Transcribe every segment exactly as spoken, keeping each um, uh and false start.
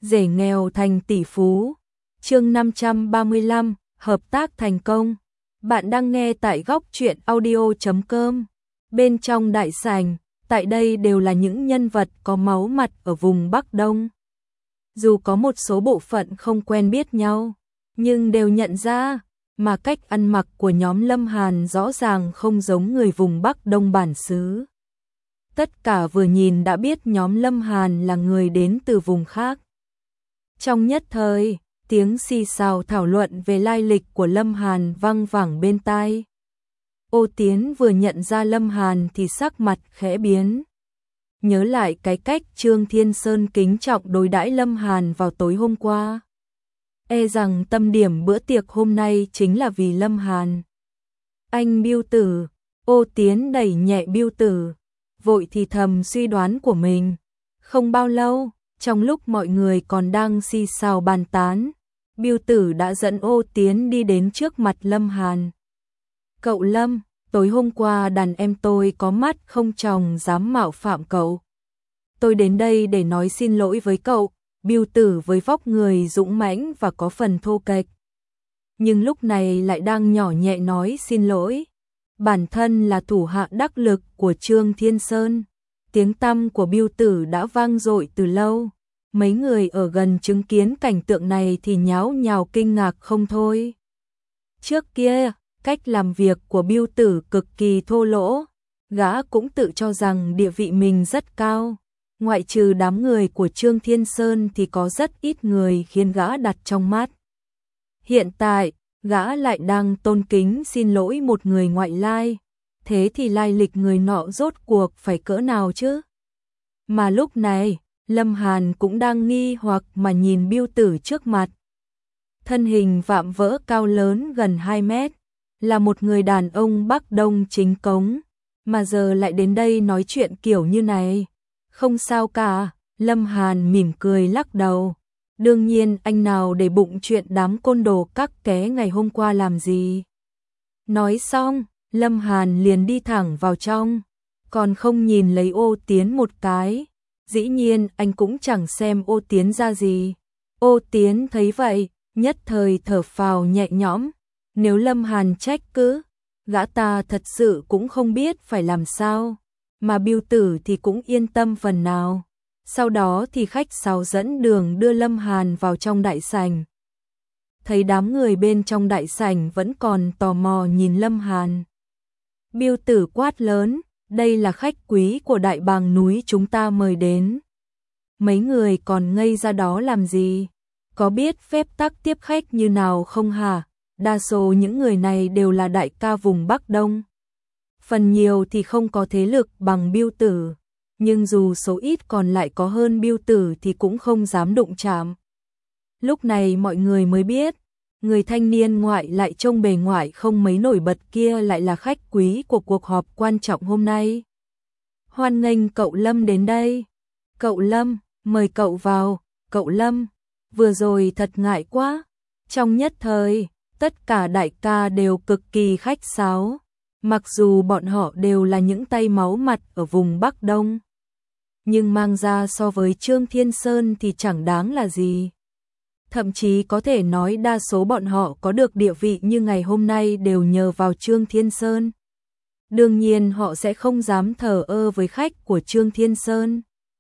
rể nghèo thành tỷ phú. Chương năm trăm ba mươi lăm, hợp tác thành công. Bạn đang nghe tại góc truyện audio chấm com. Bên trong đại sảnh, tại đây đều là những nhân vật có máu mặt ở vùng Bắc Đông. Dù có một số bộ phận không quen biết nhau, nhưng đều nhận ra, mà cách ăn mặc của nhóm Lâm Hàn rõ ràng không giống người vùng Bắc Đông bản xứ. Tất cả vừa nhìn đã biết nhóm Lâm Hàn là người đến từ vùng khác. Trong nhất thời, tiếng xì xào thảo luận về lai lịch của Lâm Hàn vang vẳng bên tai. Ô Tiến vừa nhận ra Lâm Hàn thì sắc mặt khẽ biến. Nhớ lại cái cách Trương Thiên Sơn kính trọng đối đãi Lâm Hàn vào tối hôm qua. E rằng tâm điểm bữa tiệc hôm nay chính là vì Lâm Hàn. Anh Bưu Tử, Ô Tiến đẩy nhẹ Bưu Tử, vội thì thầm suy đoán của mình. Không bao lâu, trong lúc mọi người còn đang xì xào bàn tán, Bưu Tử đã dẫn Ô Tiến đi đến trước mặt Lâm Hàn. Cậu Lâm, tối hôm qua đàn em tôi có mắt không tròng dám mạo phạm cậu. Tôi đến đây để nói xin lỗi với cậu. Bưu Tử với vóc người dũng mãnh và có phần thô kệch, nhưng lúc này lại đang nhỏ nhẹ nói xin lỗi. Bản thân là thủ hạ đắc lực của Trương Thiên Sơn, tiếng tăm của Bưu Tử đã vang dội từ lâu. Mấy người ở gần chứng kiến cảnh tượng này thì nháo nhào kinh ngạc không thôi. Trước kia, cách làm việc của Bưu Tử cực kỳ thô lỗ, gã cũng tự cho rằng địa vị mình rất cao. Ngoại trừ đám người của Trương Thiên Sơn thì có rất ít người khiến gã đặt trong mắt. Hiện tại, gã lại đang tôn kính xin lỗi một người ngoại lai. Thế thì lai lịch người nọ rốt cuộc phải cỡ nào chứ? Mà lúc này, Lâm Hàn cũng đang nghi hoặc mà nhìn Bưu Tử trước mặt. Thân hình vạm vỡ cao lớn gần hai mét, là một người đàn ông Bắc Đông chính cống, mà giờ lại đến đây nói chuyện kiểu như này. Không sao cả, Lâm Hàn mỉm cười lắc đầu. Đương nhiên anh nào để bụng chuyện đám côn đồ các ké ngày hôm qua làm gì. Nói xong, Lâm Hàn liền đi thẳng vào trong, còn không nhìn lấy Ô Tiến một cái. Dĩ nhiên anh cũng chẳng xem Ô Tiến ra gì. Ô Tiến thấy vậy, nhất thời thở phào nhẹ nhõm. Nếu Lâm Hàn trách cứ, gã ta thật sự cũng không biết phải làm sao. Mà Bưu Tử thì cũng yên tâm phần nào. Sau đó thì khách sáo dẫn đường đưa Lâm Hàn vào trong đại sảnh. Thấy đám người bên trong đại sảnh vẫn còn tò mò nhìn Lâm Hàn, Bưu Tử quát lớn, đây là khách quý của Đại Bàng núi chúng ta mời đến. Mấy người còn ngây ra đó làm gì? Có biết phép tắc tiếp khách như nào không hả? Đa số những người này đều là đại ca vùng Bắc Đông. Phần nhiều thì không có thế lực bằng Bưu Tử, nhưng dù số ít còn lại có hơn Bưu Tử thì cũng không dám đụng chạm. Lúc này mọi người mới biết, người thanh niên ngoại lại trông bề ngoài không mấy nổi bật kia lại là khách quý của cuộc họp quan trọng hôm nay. Hoan nghênh cậu Lâm đến đây. Cậu Lâm, mời cậu vào. Cậu Lâm, vừa rồi thật ngại quá. Trong nhất thời, tất cả đại ca đều cực kỳ khách sáo. Mặc dù bọn họ đều là những tay máu mặt ở vùng Bắc Đông, nhưng mang ra so với Trương Thiên Sơn thì chẳng đáng là gì. Thậm chí có thể nói đa số bọn họ có được địa vị như ngày hôm nay đều nhờ vào Trương Thiên Sơn. Đương nhiên họ sẽ không dám thờ ơ với khách của Trương Thiên Sơn.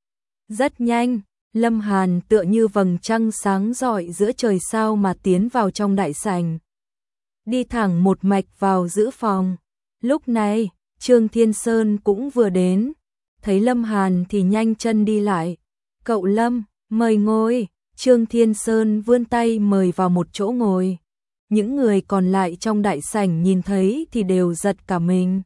Rất nhanh, Lâm Hàn tựa như vầng trăng sáng rọi giữa trời sao mà tiến vào trong đại sảnh. Đi thẳng một mạch vào giữa phòng. Lúc này, Trương Thiên Sơn cũng vừa đến, thấy Lâm Hàn thì nhanh chân đi lại. Cậu Lâm, mời ngồi. Trương Thiên Sơn vươn tay mời vào một chỗ ngồi. Những người còn lại trong đại sảnh nhìn thấy thì đều giật cả mình.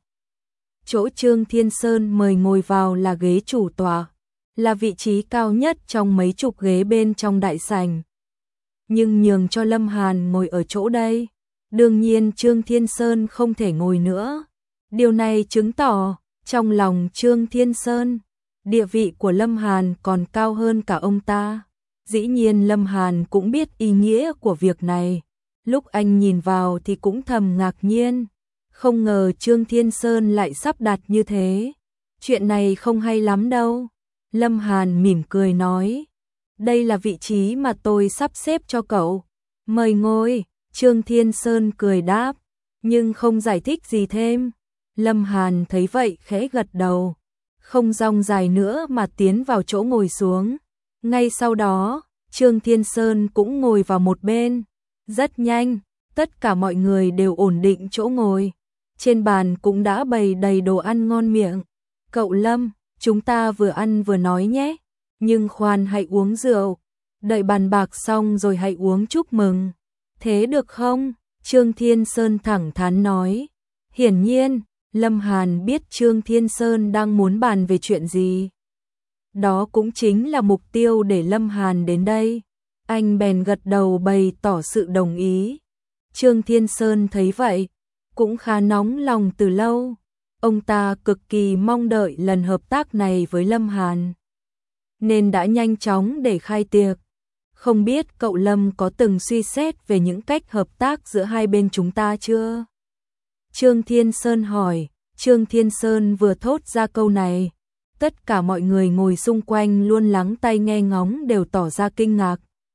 Chỗ Trương Thiên Sơn mời ngồi vào là ghế chủ tọa, là vị trí cao nhất trong mấy chục ghế bên trong đại sảnh. Nhưng nhường cho Lâm Hàn ngồi ở chỗ đây, đương nhiên Trương Thiên Sơn không thể ngồi nữa. Điều này chứng tỏ, trong lòng Trương Thiên Sơn, địa vị của Lâm Hàn còn cao hơn cả ông ta. Dĩ nhiên Lâm Hàn cũng biết ý nghĩa của việc này. Lúc anh nhìn vào thì cũng thầm ngạc nhiên. Không ngờ Trương Thiên Sơn lại sắp đặt như thế. Chuyện này không hay lắm đâu. Lâm Hàn mỉm cười nói. đây là vị trí mà tôi sắp xếp cho cậu. Mời ngồi, Trương Thiên Sơn cười đáp, nhưng không giải thích gì thêm. Lâm Hàn thấy vậy khẽ gật đầu, không dòng dài nữa mà tiến vào chỗ ngồi xuống. Ngay sau đó, Trương Thiên Sơn cũng ngồi vào một bên. Rất nhanh, tất cả mọi người đều ổn định chỗ ngồi. Trên bàn cũng đã bày đầy đồ ăn ngon miệng. Cậu Lâm, chúng ta vừa ăn vừa nói nhé. Nhưng khoan, hãy uống rượu. Đợi bàn bạc xong rồi hãy uống chúc mừng. Thế được không? Trương Thiên Sơn thẳng thắn nói. Hiển nhiên, Lâm Hàn biết Trương Thiên Sơn đang muốn bàn về chuyện gì. Đó cũng chính là mục tiêu để Lâm Hàn đến đây. Anh bèn gật đầu bày tỏ sự đồng ý. Trương Thiên Sơn thấy vậy, cũng khá nóng lòng từ lâu. Ông ta cực kỳ mong đợi lần hợp tác này với Lâm Hàn, nên đã nhanh chóng để khai tiệc. Không biết cậu Lâm có từng suy xét về những cách hợp tác giữa hai bên chúng ta chưa? Trương Thiên Sơn hỏi. Trương Thiên Sơn vừa thốt ra câu này, tất cả mọi người ngồi xung quanh luôn lắng tai nghe ngóng đều tỏ ra kinh ngạc.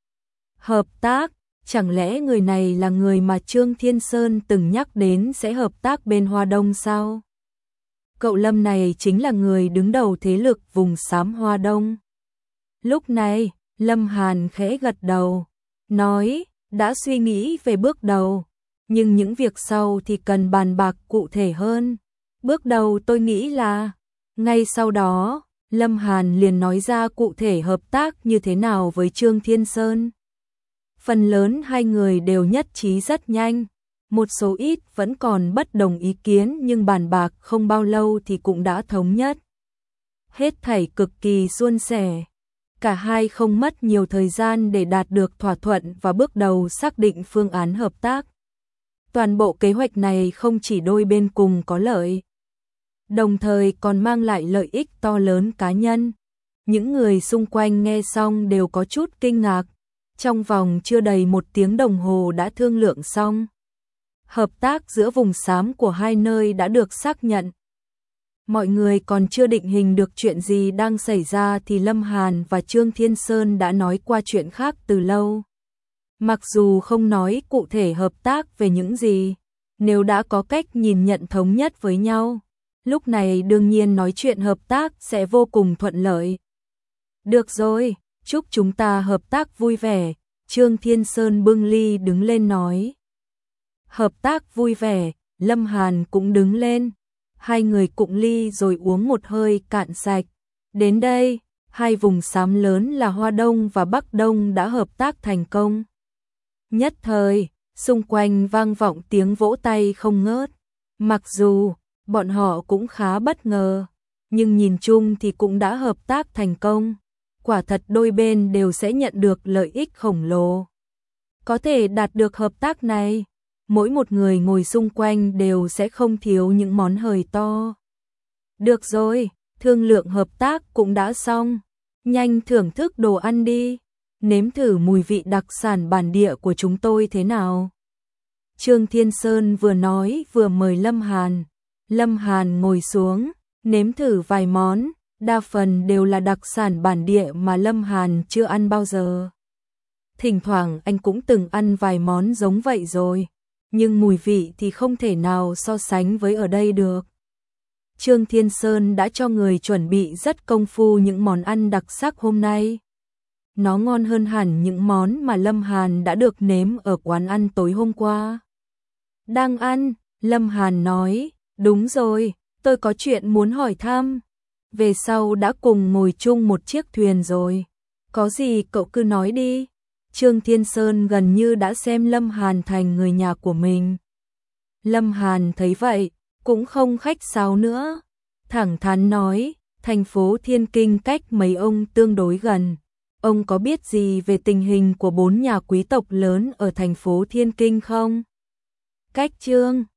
Hợp tác? Chẳng lẽ người này là người mà Trương Thiên Sơn từng nhắc đến sẽ hợp tác bên Hoa Đông sao? Cậu Lâm này chính là người đứng đầu thế lực vùng xám Hoa Đông. Lúc này, Lâm Hàn khẽ gật đầu, nói, đã suy nghĩ về bước đầu, nhưng những việc sau thì cần bàn bạc cụ thể hơn. Bước đầu tôi nghĩ là... Ngay sau đó, Lâm Hàn liền nói ra cụ thể hợp tác như thế nào với Trương Thiên Sơn. Phần lớn hai người đều nhất trí rất nhanh, một số ít vẫn còn bất đồng ý kiến nhưng bàn bạc không bao lâu thì cũng đã thống nhất. Hết thảy cực kỳ suôn sẻ. Cả hai không mất nhiều thời gian để đạt được thỏa thuận và bước đầu xác định phương án hợp tác. Toàn bộ kế hoạch này không chỉ đôi bên cùng có lợi, đồng thời còn mang lại lợi ích to lớn cá nhân. Những người xung quanh nghe xong đều có chút kinh ngạc. Trong vòng chưa đầy một tiếng đồng hồ đã thương lượng xong. Hợp tác giữa vùng xám của hai nơi đã được xác nhận. Mọi người còn chưa định hình được chuyện gì đang xảy ra thì Lâm Hàn và Trương Thiên Sơn đã nói qua chuyện khác từ lâu. Mặc dù không nói cụ thể hợp tác về những gì, nếu đã có cách nhìn nhận thống nhất với nhau, lúc này đương nhiên nói chuyện hợp tác sẽ vô cùng thuận lợi. Được rồi, chúc chúng ta hợp tác vui vẻ, Trương Thiên Sơn bưng ly đứng lên nói. Hợp tác vui vẻ, Lâm Hàn cũng đứng lên. Hai người cụng ly rồi uống một hơi cạn sạch. Đến đây, hai vùng xám lớn là Hoa Đông và Bắc Đông đã hợp tác thành công. Nhất thời, xung quanh vang vọng tiếng vỗ tay không ngớt. Mặc dù, bọn họ cũng khá bất ngờ, nhưng nhìn chung thì cũng đã hợp tác thành công. Quả thật đôi bên đều sẽ nhận được lợi ích khổng lồ. Có thể đạt được hợp tác này, mỗi một người ngồi xung quanh đều sẽ không thiếu những món hời to. Được rồi, thương lượng hợp tác cũng đã xong. Nhanh thưởng thức đồ ăn đi, nếm thử mùi vị đặc sản bản địa của chúng tôi thế nào. Trương Thiên Sơn vừa nói vừa mời Lâm Hàn. Lâm Hàn ngồi xuống, nếm thử vài món, đa phần đều là đặc sản bản địa mà Lâm Hàn chưa ăn bao giờ. Thỉnh thoảng anh cũng từng ăn vài món giống vậy rồi, nhưng mùi vị thì không thể nào so sánh với ở đây được. Trương Thiên Sơn đã cho người chuẩn bị rất công phu những món ăn đặc sắc hôm nay. Nó ngon hơn hẳn những món mà Lâm Hàn đã được nếm ở quán ăn tối hôm qua. Đang ăn, Lâm Hàn nói, đúng rồi, tôi có chuyện muốn hỏi thăm. Về sau đã cùng ngồi chung một chiếc thuyền rồi. Có gì cậu cứ nói đi. Trương Thiên Sơn gần như đã xem Lâm Hàn thành người nhà của mình. Lâm Hàn thấy vậy, cũng không khách sáo nữa. Thẳng thắn nói, thành phố Thiên Kinh cách mấy ông tương đối gần. Ông có biết gì về tình hình của bốn nhà quý tộc lớn ở thành phố Thiên Kinh không? Cách Trương